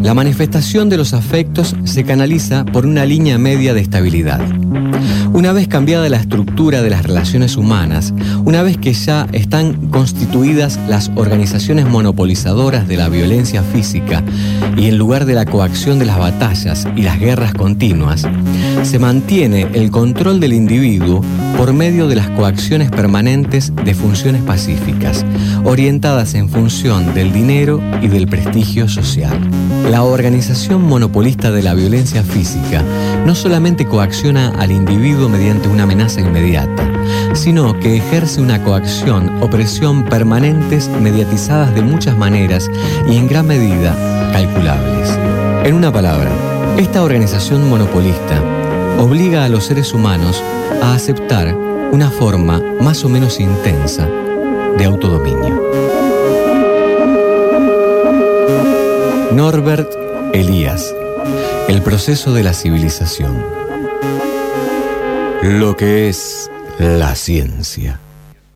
La manifestación de los afectos se canaliza por una línea media de estabilidad. Una vez cambiada la estructura de las relaciones humanas, una vez que ya están constituidas las organizaciones monopolizadoras de la violencia física y en lugar de la coacción de las batallas y las guerras continuas, se mantiene el control del individuo por medio de las coacciones permanentes de funciones pacíficas, orientadas en función del dinero y del prestigio social. La organización monopolista de la violencia física no solamente coacciona al individuo mediante una amenaza inmediata, sino que ejerce una coacción o presión permanentes mediatizadas de muchas maneras y en gran medida calculables. En una palabra, esta organización monopolista obliga a los seres humanos a aceptar una forma más o menos intensa de autodominio. Norbert Elias, El proceso de la civilización. Lo que es la ciencia.